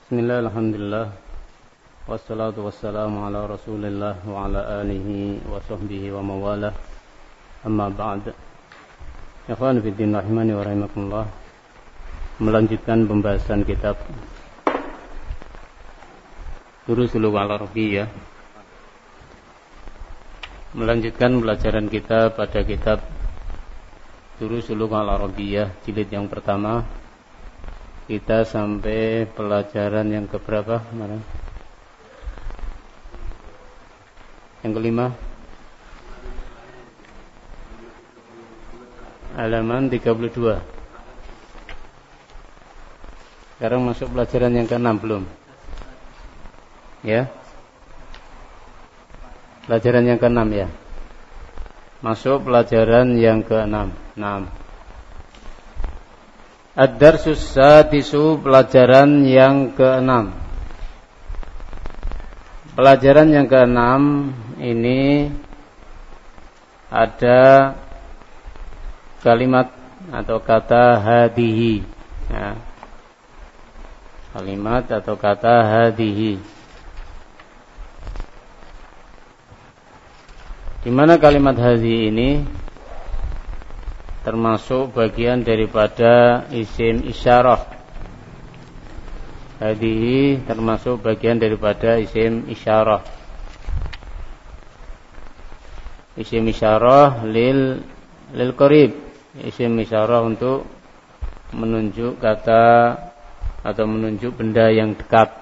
Bismillah, alhamdulillah, wassalatu wassalamu ala rasulillah wa ala alihi wa sahbihi wa mawalah. Amma ba'd. Ikhwan fiddin rahimani wa rahimakumullah. Melanjutkan pembahasan kitab Durusul Al-Arabiyyah. Melanjutkan pelajaran kita pada kitab Durusul Al-Arabiyyah jilid yang pertama. Kita sampai pelajaran yang keberapa kemarin? Yang kelima, halaman 32. Sekarang masuk pelajaran yang ke-6 belum? Ya. Pelajaran yang ke-6 ya. Masuk pelajaran yang ke-6. 6. Ad-Darsus Sadisu, pelajaran yang ke-6. Pelajaran yang ke-6 ini ada kalimat atau kata hadihi ya. Kalimat atau kata hadihi. Di mana kalimat hadihi ini termasuk bagian daripada isim isyarah. Hadihi termasuk bagian daripada isim isyarah. Isim isyarah lil qarib. Isim isyarah untuk menunjuk kata atau menunjuk benda yang dekat.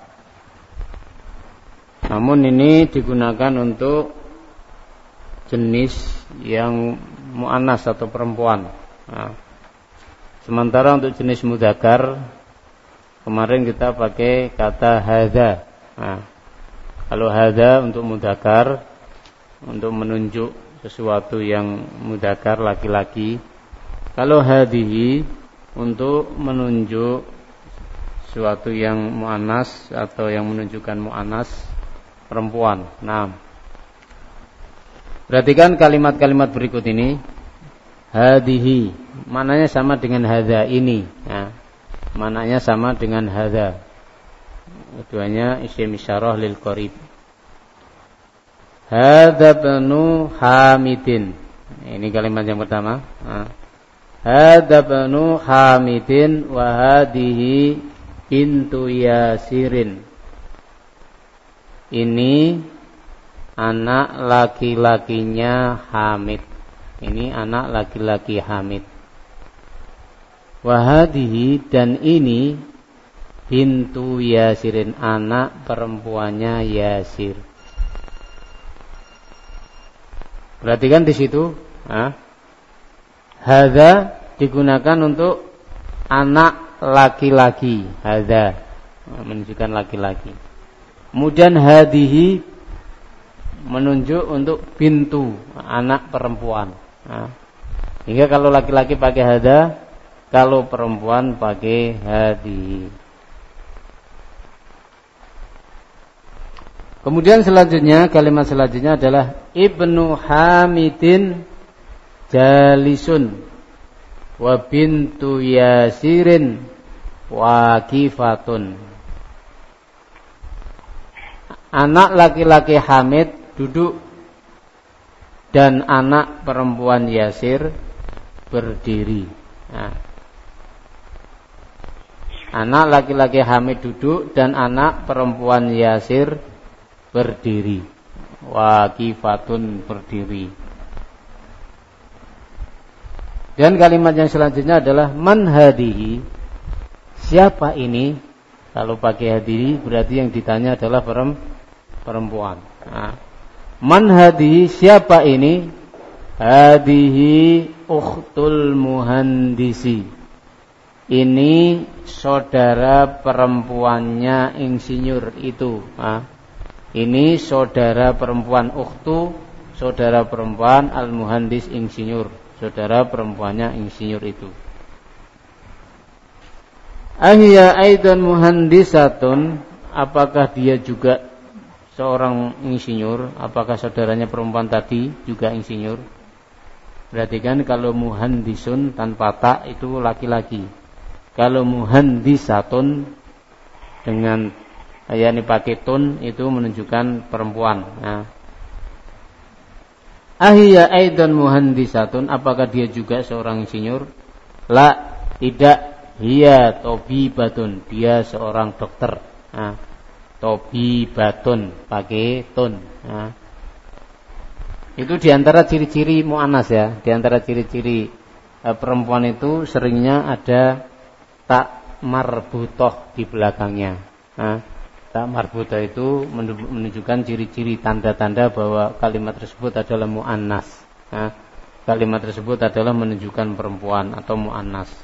Namun ini digunakan untuk jenis yang mu'annas atau perempuan. Nah, sementara untuk jenis mudzakkar kemarin kita pakai kata hadza. Nah, kalau hadza untuk mudzakkar untuk menunjuk sesuatu yang mudzakkar laki-laki. Kalau hadihi untuk menunjuk sesuatu yang mu'annas atau yang menunjukkan mu'annas perempuan. Nah, perhatikan kalimat-kalimat berikut ini. Hadihi maknanya sama dengan hadza ini ya. Maknanya sama dengan hadza. Keduanya isim isyarah lil qarib. Hadza banu Hamidin. Ini kalimat yang pertama. Hadza banu Hamidin wa hadihi bintu Yasirin. Ini anak laki-lakinya Hamid. Ini anak laki-laki Hamid. Wahadihi, dan ini bintu Yasirin, anak perempuannya Yasir. Perhatikan di situ, hadza digunakan untuk anak laki-laki. Hadza menunjukkan laki-laki. Kemudian hadihi menunjuk untuk bintu, anak perempuan. Hingga kalau laki-laki pakai hadza, kalau perempuan pakai hadihi. Kemudian selanjutnya, kalimat selanjutnya adalah Ibnu Hamidin jalisun wa bintu Yasirin waqifatun. Anak laki-laki Hamid duduk dan anak perempuan Yasir berdiri. Nah, anak laki-laki Hamid duduk dan anak perempuan Yasir berdiri. Waqifatun, berdiri. Dan kalimat yang selanjutnya adalah man hadihi. Siapa ini? Kalau pakai hadihi berarti yang ditanya adalah perempuan. Nah, man hadihi, siapa ini? Hadihi ukhtul muhandisi. Ini saudara perempuannya insinyur itu. Ini saudara perempuan, ukhtu, saudara perempuan, al-muhandis, insinyur, saudara perempuannya insinyur itu. Ahya aidan muhandisatun, apakah dia juga seorang insinyur? Apakah saudaranya perempuan tadi juga insinyur? Perhatikan, kalau muhandisun tanpa tak itu laki-laki. Kalau muhandisatun dengan yakni pakai tun itu menunjukkan perempuan. Nah, ahiya aidan muhandisatun, apakah dia juga seorang insinyur? La, tidak. Hiya tobibatun, dia seorang dokter. Nah, tobibatun pakai tun. Nah, itu diantara ciri-ciri mu'annas ya. Diantara ciri-ciri perempuan itu seringnya ada tak marbutoh di belakangnya. Nah, tak marbutoh itu menunjukkan ciri-ciri tanda-tanda bahwa kalimat tersebut adalah mu'annas. Nah, kalimat tersebut adalah menunjukkan perempuan atau mu'annas.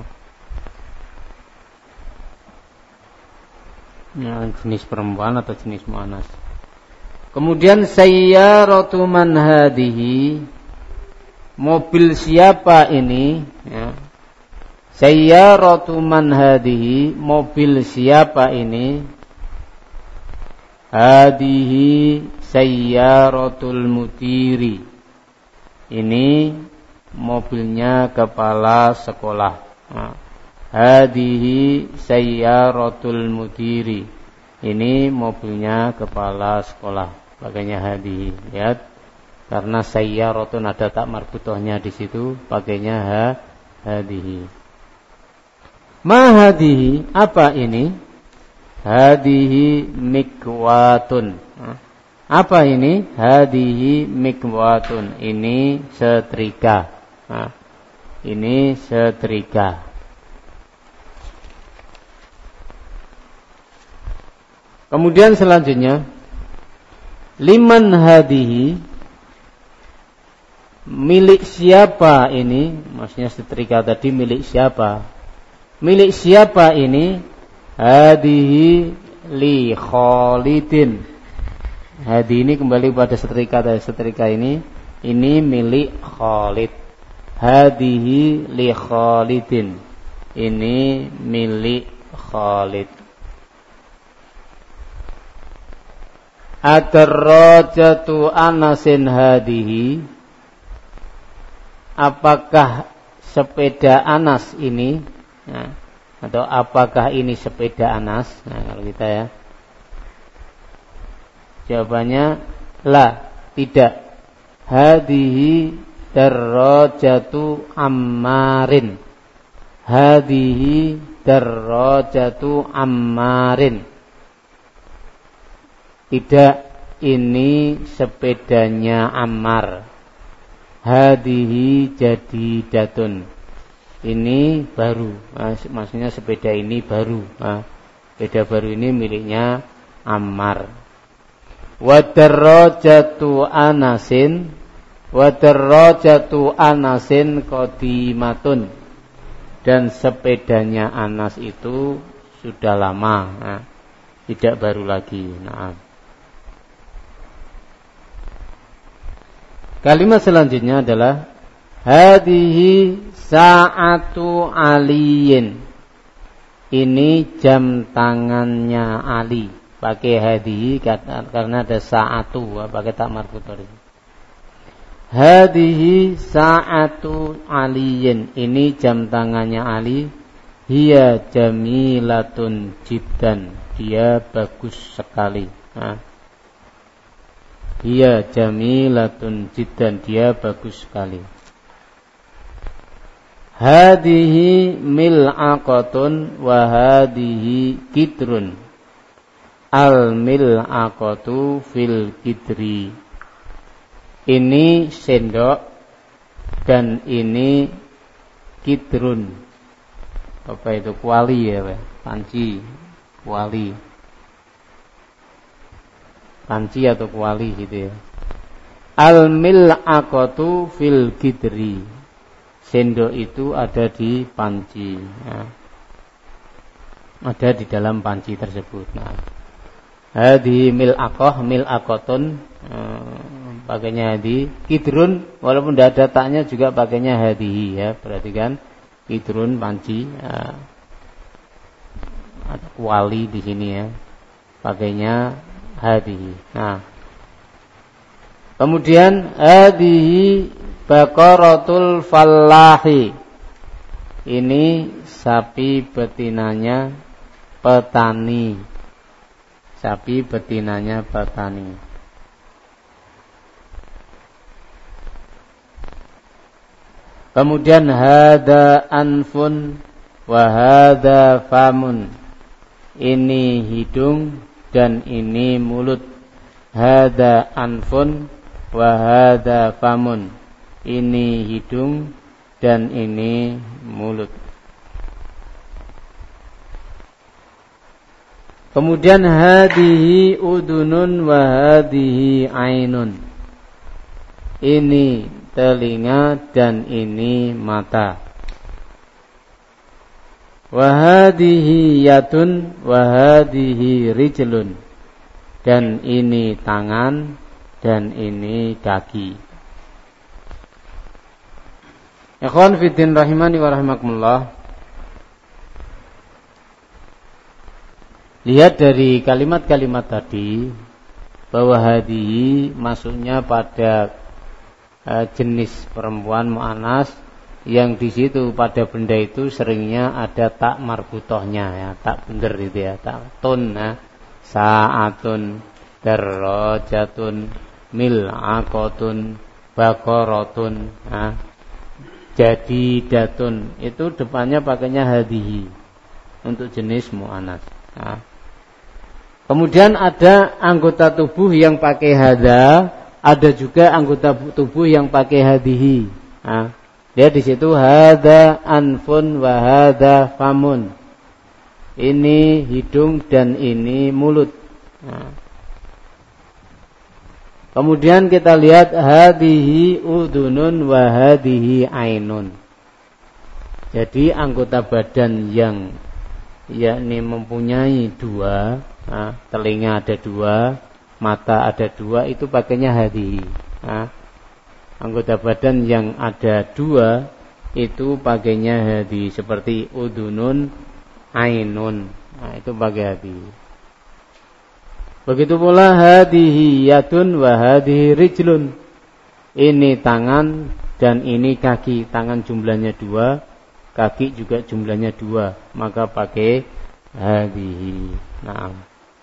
Jenis perempuan atau jenis mu'annas. Kemudian sayyaratu man hadihi, mobil siapa ini? Ya. Sayyaratu man hadihi, mobil siapa ini? Hadihi sayyaratul mutiri, ini mobilnya kepala sekolah. Nah, hadihi sayyaratul mutiri, ini mobilnya kepala sekolah. Pakainya hadihi, lihat, karena sayyaratun ada tak marbutohnya di situ, pakainya hadihi. Ma hadihi, apa ini? Hadihi mikwatun. Apa ini? Hadihi mikwatun, ini setrika. Ini setrika. Kemudian selanjutnya, liman hadihi, milik siapa ini? Maksudnya setrika tadi milik siapa? Milik siapa ini? Hadihi li Khalidin. Hadi ini kembali pada setrika tadi. Setrika ini milik Khalid. Hadihi li Khalidin, ini milik Khalid. Ad-darajatu Anasin hadihi, apakah sepeda Anas ini? Nah, atau apakah ini sepeda Anas? Nah, kalau kita ya, jawabannya la, tidak. Hadihi darajatu Ammarin. Hadihi darajatu Ammarin. Tidak, ini sepedanya Ammar. Hadihi jadidatun, ini baru. Maksudnya sepeda ini baru. Sepeda baru ini miliknya Ammar. Wadarrajatu Anasin, wadarrajatu Anasin qadimatun, dan sepedanya Anas itu sudah lama, tidak baru lagi. Nah, kalimat selanjutnya adalah hadihi sa'atu aliyin, ini jam tangannya Ali. Pakai hadihi karena ada sa'atu, pakai tak marbutoh. Hadihi sa'atu aliyin, ini jam tangannya Ali. Hiya jamilatun jiddan, dia bagus sekali. Hiya jamilatun jiddan, dia bagus sekali. Hadihi mil'aqatun wa hadihi kidrun. Al mil'aqatu fil kidri, ini sendok dan ini kidrun. Apa itu? Kuali ya, panci, kuali. Panci atau kuali gitu ya. Al mil'aqatu fil kidri, sendok itu ada di panci. Ada di dalam panci tersebut. Hadi mil'aqah, mil'aqatun, pakainya hadi. Kidrun, walaupun tidak ada taknya juga pakainya hadihi ya. Perhatikan, kidrun panci. Ada kuali di sini ya. Pakainya hadihi. Kemudian hadihi baqaratul fallahi, ini sapi betinanya petani. Sapi betinanya petani. Kemudian hada anfun wa hada famun. Ini hidung dan ini mulut. Hada anfun wa hada famun. Ini hidung dan ini mulut. Kemudian hadihi udunun wa hadihi ainun. Ini telinga dan ini mata. Wa hadihi yadun wa hadihi rijlun. Dan ini tangan dan ini kaki. Ikhwan fiddin rahimani wa rahimakumullah. Lihat dari kalimat-kalimat tadi bahwa hadihi masuknya pada jenis perempuan mu'anas yang di situ pada benda itu seringnya ada tak marbutohnya ya, tak bener itu ya, tak tun ya, sa'atun, darrajatun, mil'aqatun, baqaratun, ya, jadidatun, itu depannya pakainya hadihi untuk jenis mu'anas. Ya. Kemudian ada anggota tubuh yang pakai hada, ada juga anggota tubuh yang pakai hadihi. Nah, lihat di situ hada anfun wa hada famun. Ini hidung dan ini mulut. Nah. Kemudian kita lihat hadihi udunun wa hadihi ainun. Jadi anggota badan yang yakni mempunyai dua, nah, telinga ada dua, mata ada dua, itu pakainya hadihi. Nah, anggota badan yang ada dua itu pakainya hadihi, seperti udunun, ainun, nah, itu pakai hadihi. Begitu pula hadihi yadun wa hadihi rijlun. Ini tangan dan ini kaki. Tangan jumlahnya dua, kaki juga jumlahnya dua, maka pakai hadihi. Nah,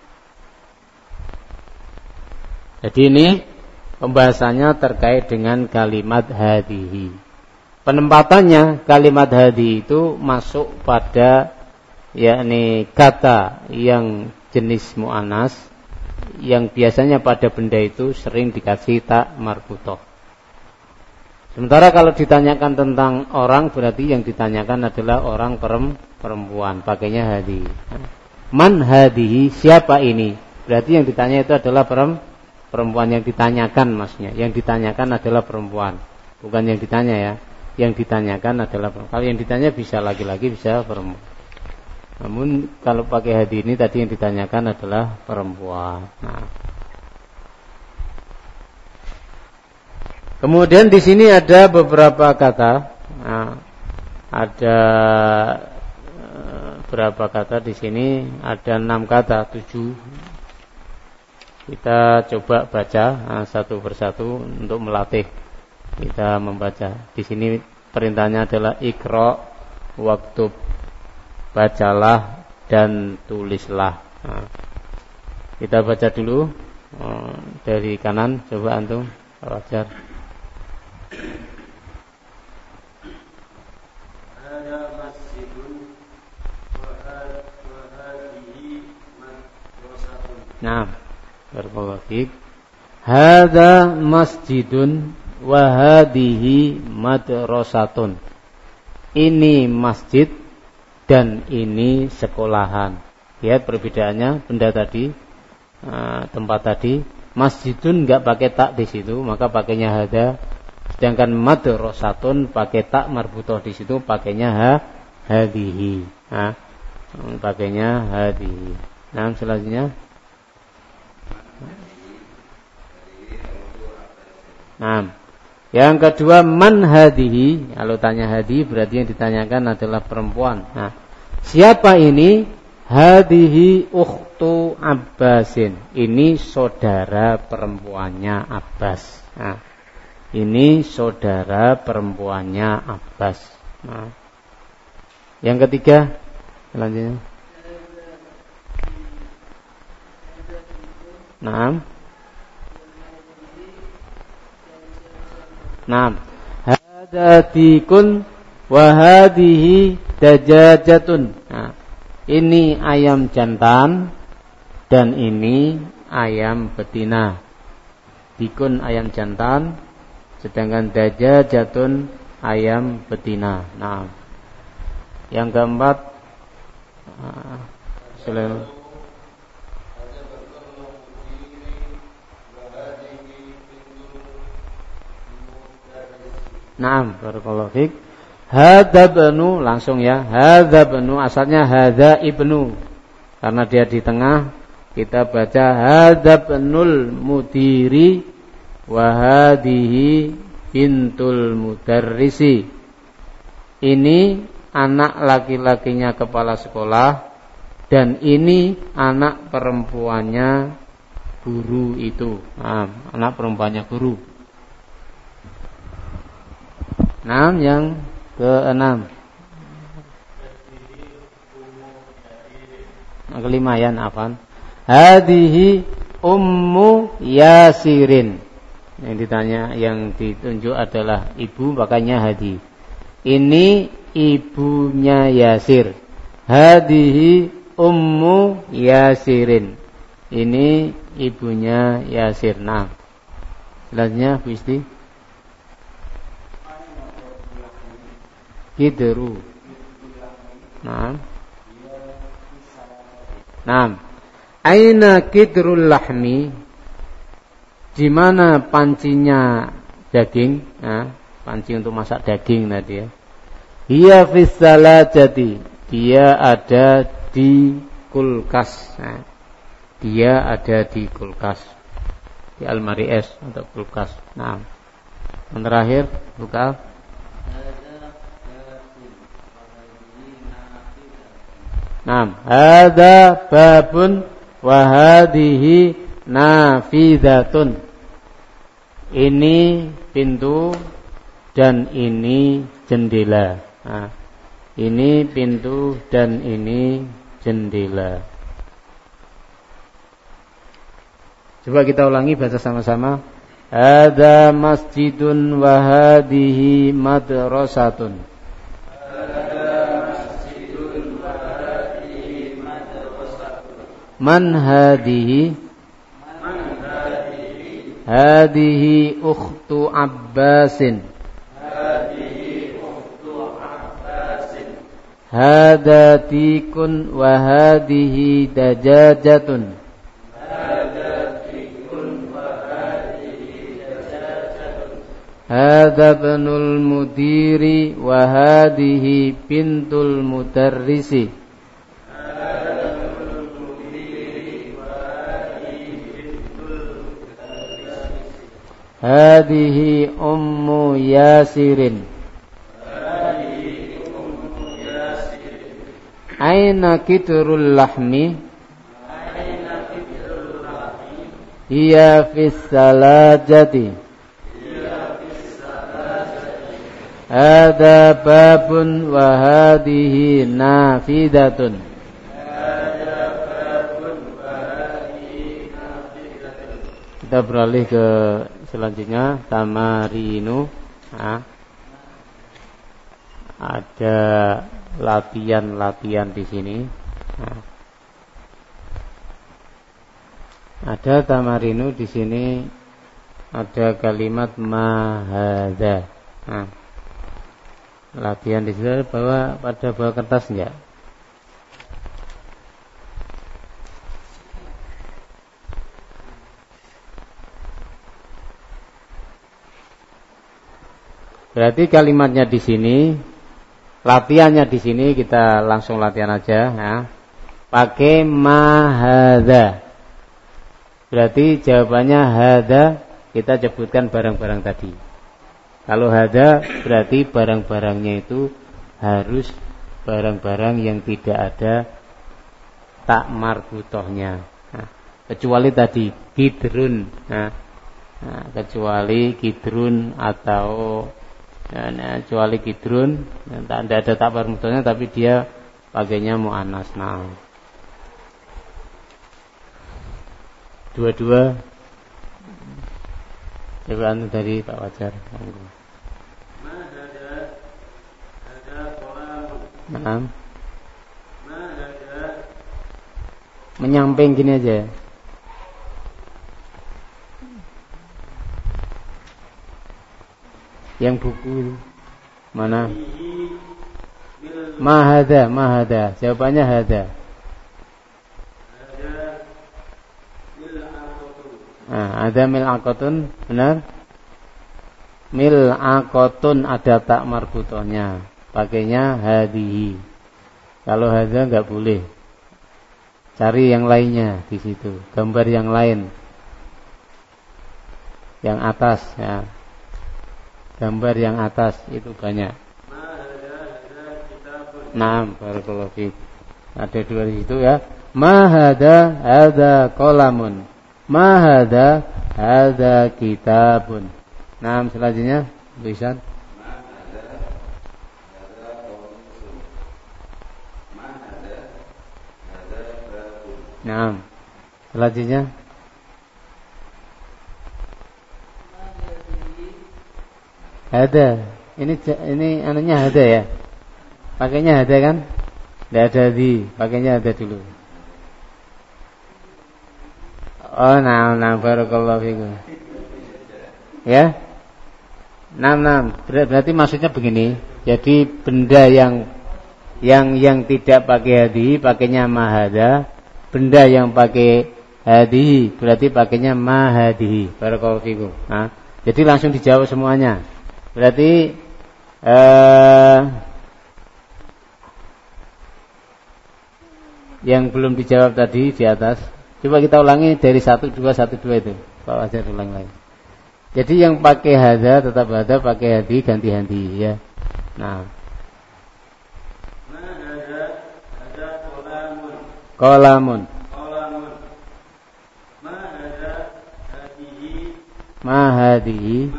jadi ini pembahasannya terkait dengan kalimat hadihi. Penempatannya kalimat hadihi itu masuk pada yakni kata yang jenis mu'anas yang biasanya pada benda itu sering dikasih tak marbutoh. Sementara kalau ditanyakan tentang orang, berarti yang ditanyakan adalah orang perempuan, pakainya hadihi. Man hadihi, siapa ini? Berarti yang ditanya itu adalah perempuan, yang ditanyakan maksudnya. Yang ditanyakan adalah perempuan, bukan yang ditanya ya. Yang ditanyakan adalah perempuan. Kalau yang ditanya bisa laki-laki, bisa perempuan. Namun kalau pakai hadihi ini tadi yang ditanyakan adalah perempuan. Nah. Kemudian di sini ada beberapa kata. Nah, ada berapa kata di sini? Ada 6 kata, 7. Kita coba baca satu persatu untuk melatih kita membaca. Di sini perintahnya adalah iqra, waktub, bacalah dan tulislah. Nah, kita baca dulu dari kanan, coba antum wajar. Ada masjidun wa hadhihi madrasatun. Nah, barakallahu fiik. Hadza masjidun wa hadhihi madrasatun. Ini masjid dan ini sekolahan. Lihat perbedaannya benda tadi, tempat tadi. Masjidun enggak pakai tak di situ, maka pakainya hada. Sedangkan madrasatun pakai tak marbutoh di situ, pakainya hadihi. Nah, pakainya hadihi. Nah, selanjutnya. Nah, yang kedua man hadihi. Kalau tanya hadihi berarti yang ditanyakan adalah perempuan. Nah, siapa ini? Hadihi ukhtu Abbasin. Ini saudara perempuannya Abbas. Nah, ini saudara perempuannya Abbas. Nah, yang ketiga, selanjutnya. Naam. Naam. Hada tikun wa hadhihi dajajatun. Nah, ini ayam jantan dan ini ayam betina. Tikun ayam jantan, sedangkan dajajatun ayam betina. Nah, yang keempat, Naam, barakallahu fiik. Hadza banu, langsung ya. Hadza banu, asalnya hadza ibnu. Karena dia di tengah, kita baca hadza banul mudiri wa hadhihi bintul mudarrisi. Ini anak laki-lakinya kepala sekolah dan ini anak perempuannya guru itu. Nah, anak perempuannya guru. Nah, yang keenam. Kelima ya, afan. Hadihi ummu Yasirin. Yang ditanya, yang ditunjuk adalah ibu, makanya hadi. Ini ibunya Yasir. Hadihi ummu Yasirin. Ini ibunya Yasir. Nah, selanjutnya Bu Isti. Kidru. Naam. Naam. Aina kidrul lahmi? Di mana pancinya daging? Nah, panci untuk masak daging tadi ya. Hiya fis salajati. Dia ada di kulkas. Nah, dia ada di kulkas. Di almari es atau kulkas. Nah. Yang terakhir, buka. Naam, hadza babun wa hadhihi nafidatun. Ini pintu dan ini jendela. Nah, ini pintu dan ini jendela. Coba kita ulangi baca sama-sama. Hadza masjidun wa hadhihi madrasatun. Man hadihi? Hadihi ukhtu Abbasin. Hada tikun wa hadihi dajajatun. Hada banul mudiri wa hadihi bintul mudarrisi. Hadihi ummu Yasirin. Aina kitrul lahmi? Hiya fis salajati. Hada babun wa hadihi nafidatun. Kita beralih ke selanjutnya, tamarinu. Nah, ada latihan-latihan di sini. Nah, ada tamarinu di sini, ada kalimat mahadza. Nah, latihan di sini bawa kertas enggak? Berarti kalimatnya di sini, latihannya di sini kita langsung latihan aja ya. Pakai mahadza. Berarti jawabannya hadza, kita sebutkan barang-barang tadi. Kalau hadza berarti barang-barangnya itu harus barang-barang yang tidak ada tak marbutohnya. Nah, kecuali tadi kidrun. Nah, kecuali kidrun atau kecuali kidrun, tidak ada tak marbutohnya tapi dia pakainya muannas. Nah, Dua-dua. Coba anu dari Pak Wajar. Ma hada qolamun. Naam. Ma hada. Menyamping gini aja. Yang buku itu mana? Mahada. Jawabannya hada. Ada mil'aqatun, benar? Mil'aqatun ada tak marbutohnya. Pakainya hadihi. Kalau hada enggak boleh. Cari yang lainnya di situ. Gambar yang lain. Yang atas ya. Gambar yang atas itu banyak. Naam, barakallahu fiik. Ada dua di situ ya. Ma hada qalamun. Ma hada kitabun. Naam, selanjutnya tulisan. Naam. Selanjutnya ada. Ini anunya ada ya. Pakainya ada kan? Tidak ada di. Pakainya ada dulu. Oh, nah, barakallahu fikum. Ya. Nah. Berarti maksudnya begini. Jadi benda yang tidak pakai hadi, pakainya mahada. Benda yang pakai hadi, berarti pakainya mahadihi. Barakallahu fikum. Nah, jadi langsung dijawab semuanya. Berarti yang belum dijawab tadi di atas, coba kita ulangi dari 1, 2 itu. Pak Wajar ulang lagi. Jadi yang pakai hada tetap hada, pakai hadi ganti hadi ya. Nah. Hada qalamun. Ma hadihi.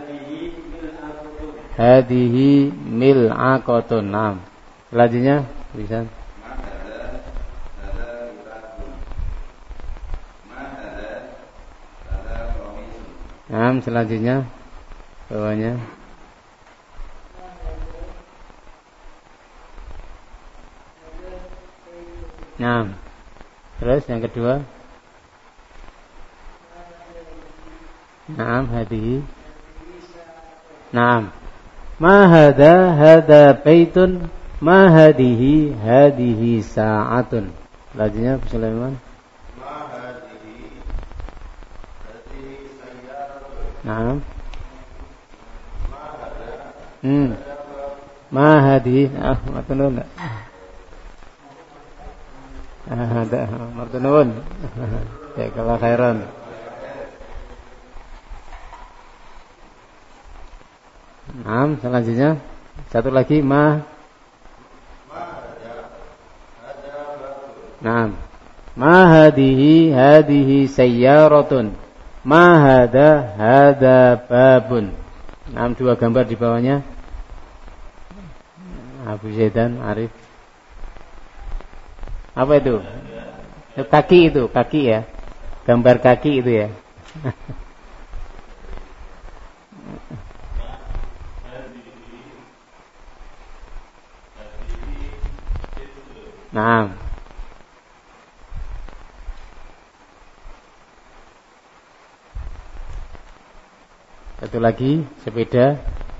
Hadihi mil'aqatun. Naam. Selanjutnya bisa. Naam, selanjutnya bawahnya. Naam. Terus yang kedua. Naam, hadihi. Naam. Ma hada baitun, ma hadihi sa'atun. Selanjutnya Sulaiman. Ma hadihi sayyaratu. Naam. Ma hadihi martunun. Ada martunun. Ya kalau khairan. Naam, selanjutnya satu lagi ma. Naam. Ma hadihi sayyaratun. Ma hada babun. Naam, dua gambar di bawahnya. Abu Zaidan Arif. Apa itu? Kaki ya. Gambar kaki itu ya. Nah, satu lagi sepeda.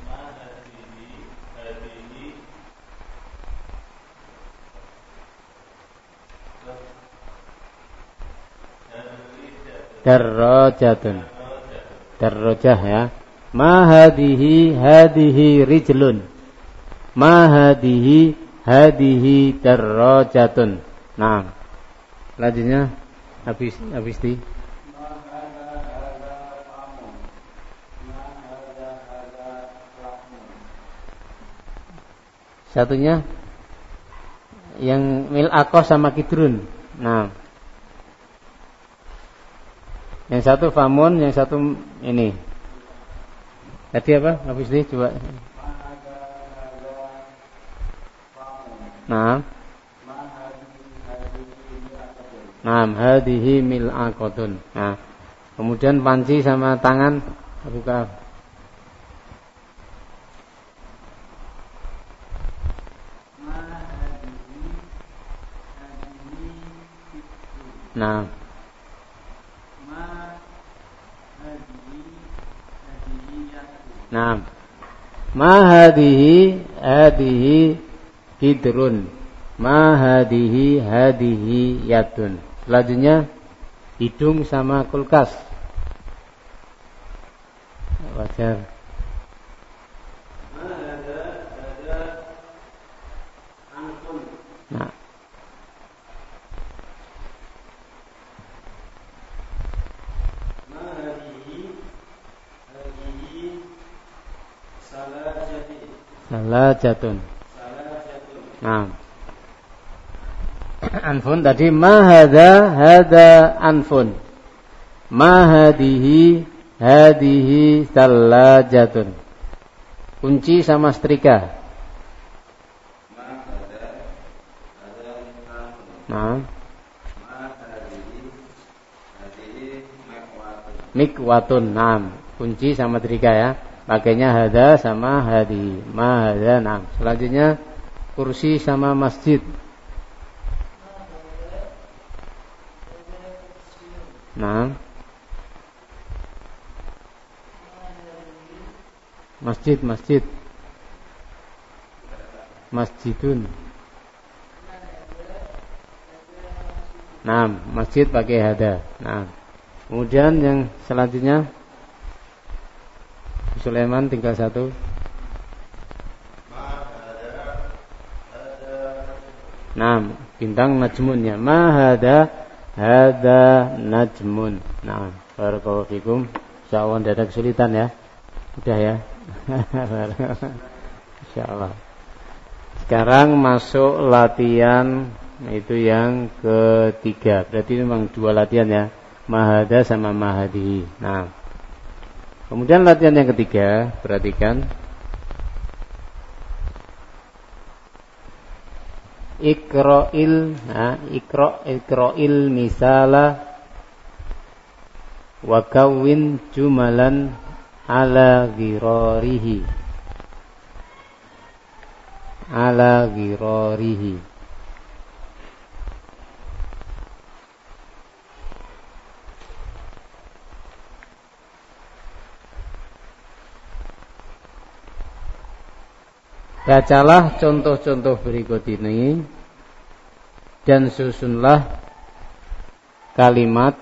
Darrojah ya. Ma hadihi rijlun. Ma hadihi darrojatun. Nah, selanjutnya habis di. Satunya yang mil'aqah sama kidrun. Nah, yang satu famun, yang satu ini. Tadi apa? Habis di coba. Nah. Naam, hadhihi mil'aqatun. Nah, kemudian panci sama tangan buka. Nah. Nah. Ma hadhihi hidrun. Ma hadhihi yadun. Selanjutnya hidung sama kulkas. Wajar. ada anfun. Nah. Salajatun. Nah. Anfun tadi ma hada anfun. Ma hadhihi salajatun. Kunci sama setrika. Nah. Mikwatun. Nah, kunci sama setrika ya. Pakainya hada sama hadi. Ma hada. Nah, selanjutnya kursi sama masjid. Nah. Masjid. Masjidun. Nah, masjid pakai hada. Nah. Kemudian yang selanjutnya Sulaiman tinggal satu. Nah, bintang najmunnya. Ma hada najmun. Nah, barakallahu fikum. Insyaallah tidak ada kesulitan ya. Udah ya. Insyaallah. Sekarang masuk latihan itu yang ketiga. Berarti memang dua latihan ya. Mahada sama mahadi. Nah, kemudian latihan yang ketiga, perhatikan. Iqra'il misala wa kawwin jumalan ala ghirarihi. Bacalah contoh-contoh berikut ini dan susunlah kalimat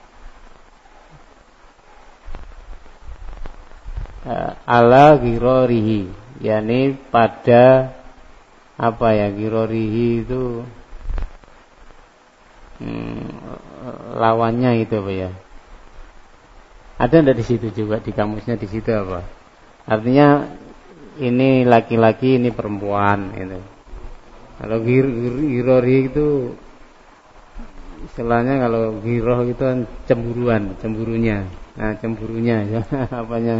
ala ghirarihi, yakni pada apa ya, ghirarihi itu lawannya itu apa ya? Ada enggak di situ juga di kamusnya, di situ apa? Artinya ini laki-laki, ini perempuan gitu. Kalau ghirari itu istilahnya, kalau ghiroh itu kan cemburunya. Nah, cemburunya apanya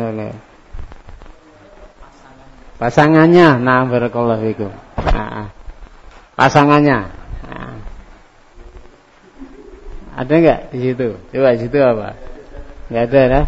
pasangannya. Nah, barakallahu fikum. Nah, pasangannya. Nah. Ada enggak di situ? Coba di situ apa? Enggak ada ya?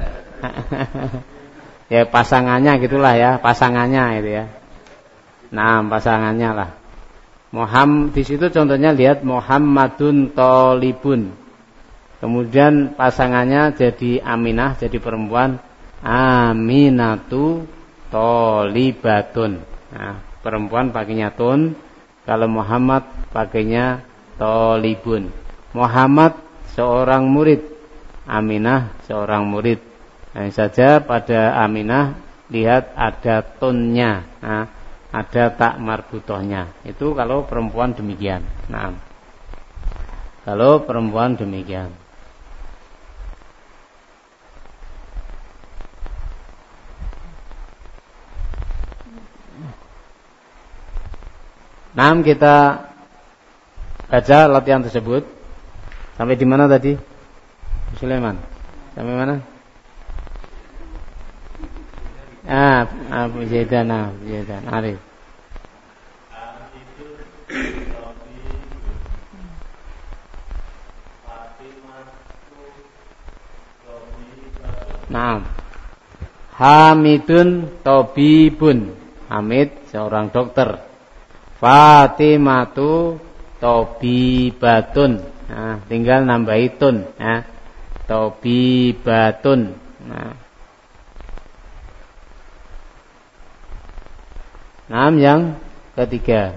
Ya pasangannya gitulah ya, pasangannya itu ya. Nah, pasangannya lah. Di situ contohnya lihat Muhammadun Tolibun. Kemudian pasangannya jadi Aminah, jadi perempuan, Aminatu Tolibatun. Nah, perempuan pakainya tun, kalau Muhammad pakainya Tolibun. Muhammad seorang murid, Aminah seorang murid. Nah, saja pada Aminah lihat ada tunnya, nah, ada tak marbutohnya. Itu kalau perempuan demikian. Nah, kalau perempuan demikian. Nah, kita baca latihan tersebut. Sampai di mana tadi? Sulaiman. Sampai mana? Abu Zaidan, Arif. Naam. Hamidun tabibun. Hamid seorang dokter. Fatimatu tabibatun. Nah, tinggal nambahi tun, ya. Tabibatun. Nah. Naam yang ketiga.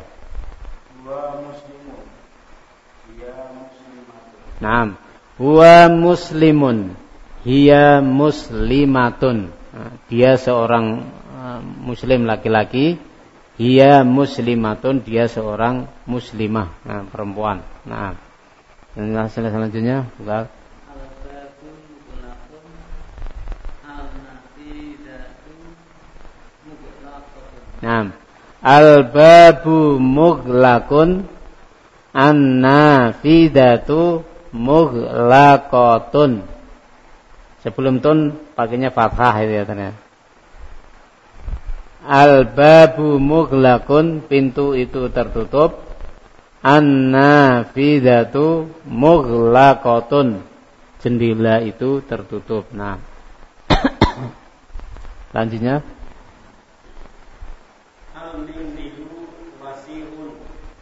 Naam. Huwa muslimun. Hiya muslimatun. Nah, dia seorang muslim laki-laki. Hiya muslimatun. Dia seorang muslimah, nah, perempuan. Nah, selanjutnya bukan. Naam. Al-babu mughlaqun an-nafidatu mughlaqatun. Sebelum tun pakainya fathah itu ya ternyata. Al-babu mughlaqun, pintu itu tertutup. An-nafidatu mughlaqatun, jendela itu tertutup. Nah. Lanjutnya. Al-mindilu wasihun.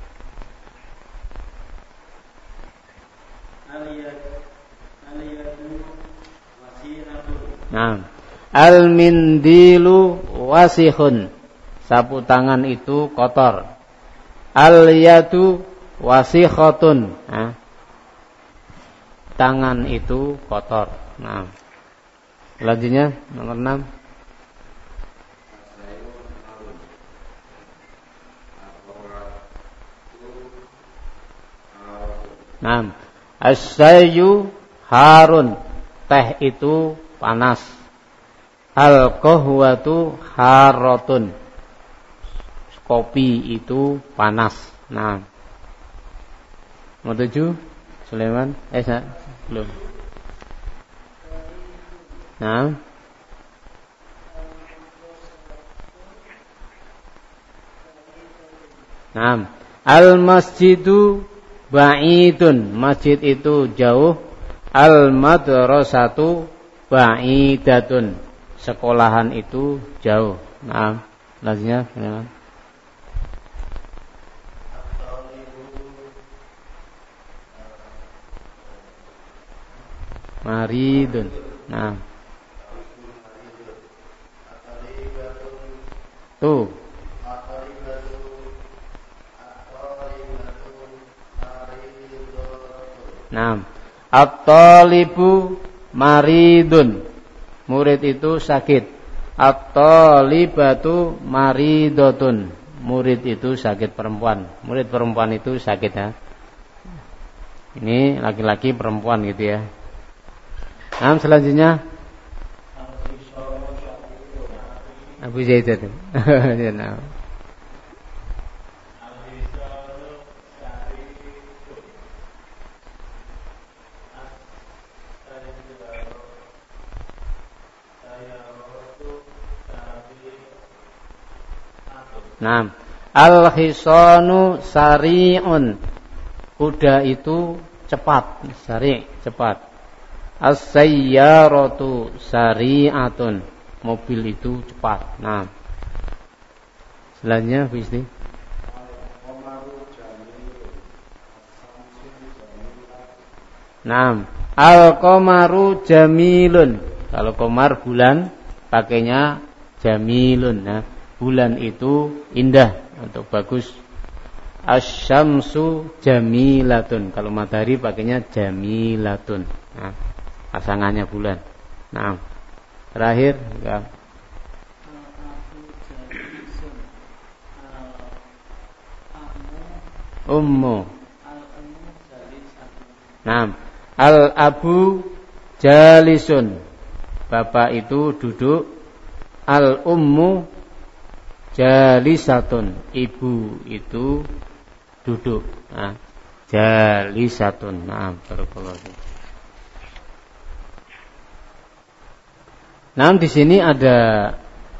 Al-yadu wasihatun. Nah, al-mindilu wasihun, sapu tangan itu kotor. Al-yadu wasihatun, nah, tangan itu kotor. Nah, selanjutnya nomor 6. Nah, as-sayyu harun, teh itu panas. Al-qahwatu harratun, kopi itu panas. Nah, nomor 7 Sulaiman, belum. Nah, al-masjidu ba'idun, masjid itu jauh. Al-madrasatu ba'idatun, sekolahan itu jauh. Nah, selanjutnya maridun. Nah, tuh. Nah, at-talibu maridun, murid itu sakit. At-talibatu maridotun, murid itu sakit, perempuan. Murid perempuan itu sakit, ya. Ini laki-laki perempuan gitu ya. Nah, selanjutnya Abu Zaid itu. Nah. Nah, al-hisanu sari'un, kuda itu cepat, sari, cepat. As-sayyaratu sari'atun, mobil itu cepat. Nah, selanjutnya bisnis. Nah, al-qamaru jamilun, kalau qamar bulan pakainya jamilun. Nah, bulan itu indah atau bagus. Asy-syamsu jamilatun, kalau matahari pakainya jamilatun. Nah, pasangannya bulan. Nah, terakhir enggak. Ummu. Nah, al-abu jalisun, bapak itu duduk. Al-ummu jalisatun, ibu itu duduk. Nah, jalisatun. Nah, barakallahu. Nah, di sini ada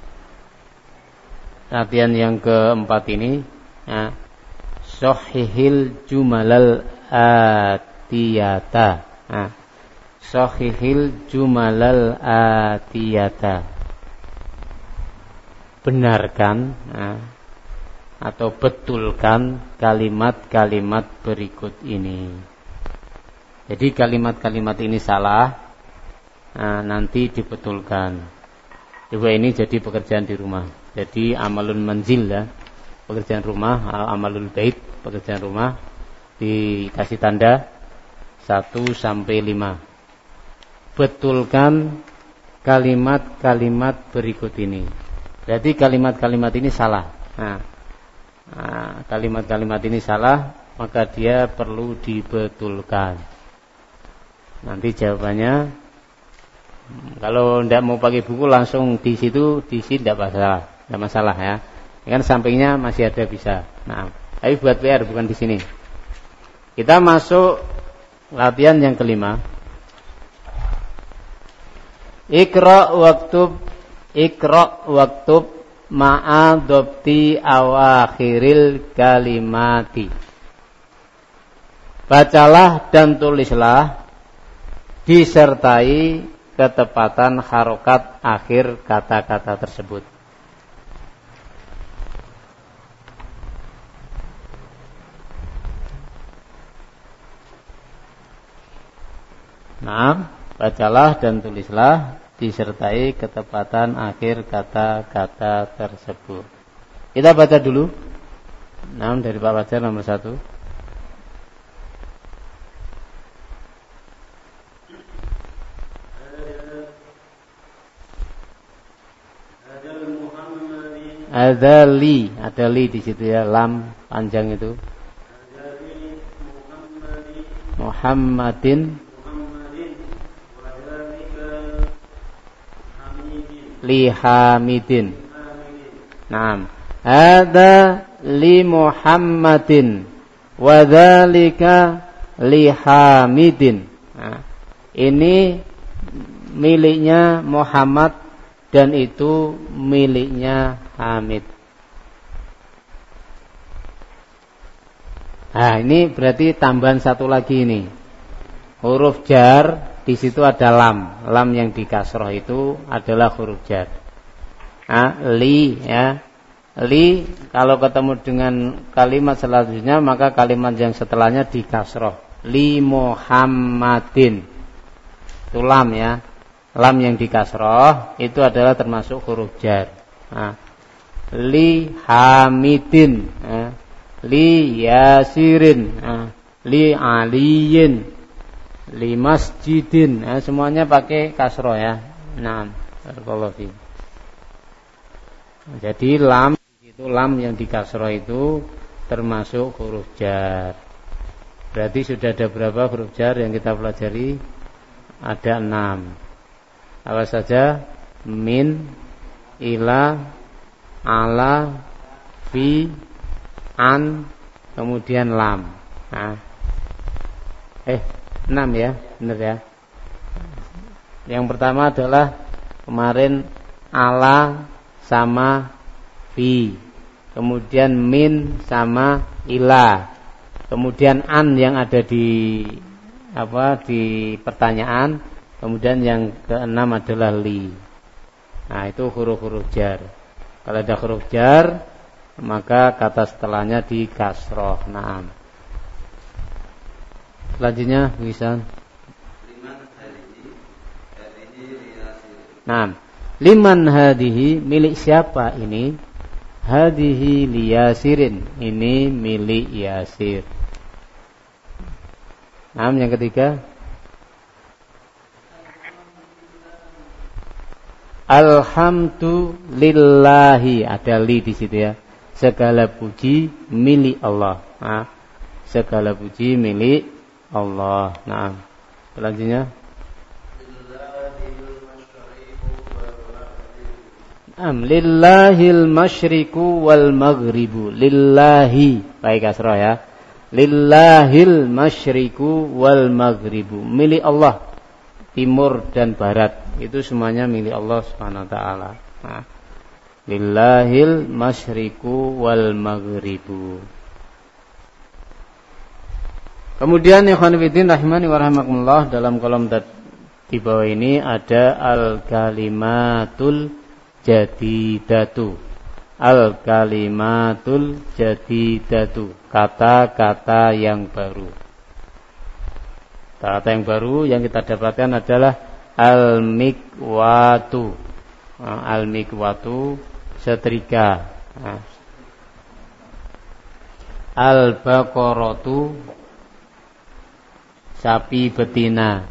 latihan yang keempat ini. Nah, sahihil jumalal atiyata. Nah, sahihil jumalal atiyata. Benarkan atau betulkan kalimat-kalimat berikut ini. Jadi kalimat-kalimat ini salah, nanti dibetulkan. Coba ini jadi pekerjaan di rumah. Jadi amalun manzil ya, pekerjaan rumah, amalul bait, pekerjaan rumah, dikasih tanda 1 sampai 5. Betulkan kalimat-kalimat berikut ini. Berarti kalimat-kalimat ini salah. Kalimat-kalimat ini salah, maka dia perlu dibetulkan. Nanti jawabannya, kalau tidak mau pakai buku langsung di sini tidak masalah ya. Kan sampingnya masih ada bisa. Nah, tapi buat PR bukan di sini. Kita masuk latihan yang kelima. Iqra waktub ma'a dhabti awakhiril kalimati. Bacalah dan tulislah disertai ketepatan harokat akhir kata-kata tersebut. Nah, bacalah dan tulislah disertai ketepatan akhir kata-kata tersebut. Kita baca dulu. Nah, dari Pak Fajar nomor 1. Ada li di situ ya, lam panjang itu. Muhammadin li hamidin. Naam. Ada li Muhammadin wa dzalika li hamidin. Nah, ini miliknya Muhammad dan itu miliknya Hamid. Nah, ini berarti tambahan satu lagi ini. Huruf jar di situ ada lam. Lam yang di kasroh itu adalah huruf jar. Li ya. Li kalau ketemu dengan kalimat selanjutnya maka kalimat yang setelahnya di kasroh. Li Muhammadin. Itu lam ya. Lam yang di kasroh itu adalah termasuk huruf jar. Li Hamidin, li Yasirin, li Aliyin, li Masjidin, semuanya pakai kasroh ya. Nah, barakallahu. Jadi lam itu lam yang di kasroh itu termasuk huruf jar. Berarti sudah ada berapa huruf jar yang kita pelajari? Ada 6. Apa saja? Min, ila, ala, fi, an, kemudian lam. 6 ya, benar ya. Yang pertama adalah kemarin ala sama fi, kemudian min sama ila, kemudian an yang ada di pertanyaan, kemudian yang keenam adalah li. Nah, itu huruf-huruf jar. Kalau ada huruf jar, maka kata setelahnya di kasroh. Naam. Selanjutnya bisa. Naam. Liman hadihi, milik siapa ini? Hadihi liyasirin, ini milik Yasir. Naam, yang ketiga. Alhamdulillahi, ada li di situ ya. Segala puji milik Allah. Segala puji milik Allah. Nah, selanjutnya. Lillahil masyriku wal maghribu. Lillahi, baik kasrah ya. Lillahil masyriku wal maghribu, milik Allah. Timur dan barat itu semuanya milik Allah Subhanahu wa taala. Lillahil masyriku wal maghribu. Kemudian ikhwan fillah rahimani wa rahimakumullah, dalam kolom Di bawah ini ada al-kalimatul jadidatu. Al-kalimatul jadidatu, kata-kata yang baru. Kata yang baru yang kita dapatkan adalah al-mikwatu. Al-mikwatu, setrika. Al-baqaratu, sapi betina.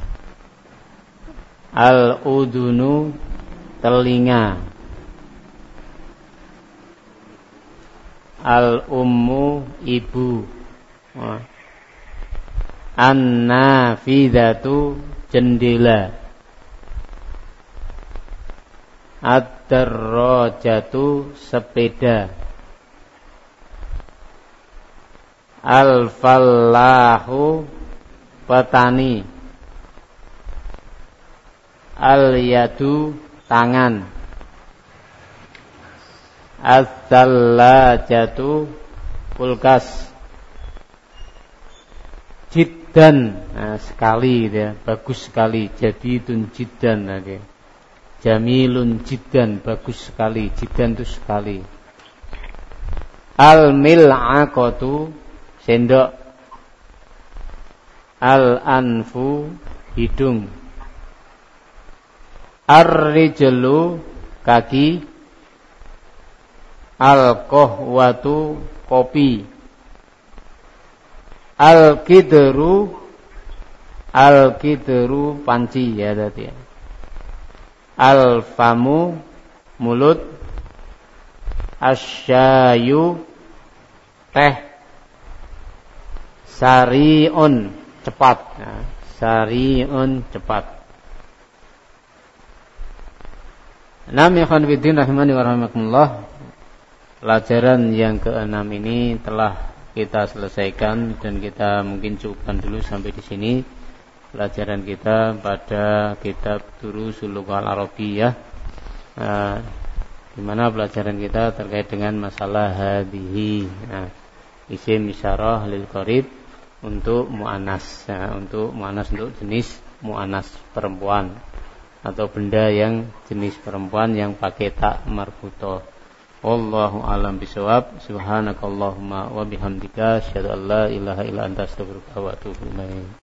Al-udunu, telinga. Al-ummu, ibu. An-nafidatu, jendela. Ad-darrajatu, sepeda. Al-fallahu, petani. Al-yadu, tangan. Az-zallajatu, kulkas. Jiddan, sekali ya, bagus sekali. Jadidun jiddan, okay. Jamilun jiddan, bagus sekali. Jiddan itu sekali. Al-mil'aqatu, sendok. Al-anfu, hidung. Ar-rijlu, kaki. Al-qahwatu, kopi. Al-kidru, panci ya tadi. Al-famu, mulut. Asyayu, teh. Sari'un, cepat. Sari'un, cepat. Naam ikhwan fillah rahimani wa rahimakumullah. Pelajaran yang ke-6 ini telah kita selesaikan dan kita mungkin cukupkan dulu sampai di sini pelajaran kita pada kitab Durusul Lughah Al-Arabiyyah, di mana pelajaran kita terkait dengan masalah hadhihi, isim isyarah lil qarib untuk muannas, untuk jenis muannas perempuan atau benda yang jenis perempuan yang pakai tak marbuthah. Wallahu a'lam bishawab. Subhanakallahumma wa bihamdika asyhadu an la ilaha illa anta astaghfiruka wa atubu ilaik.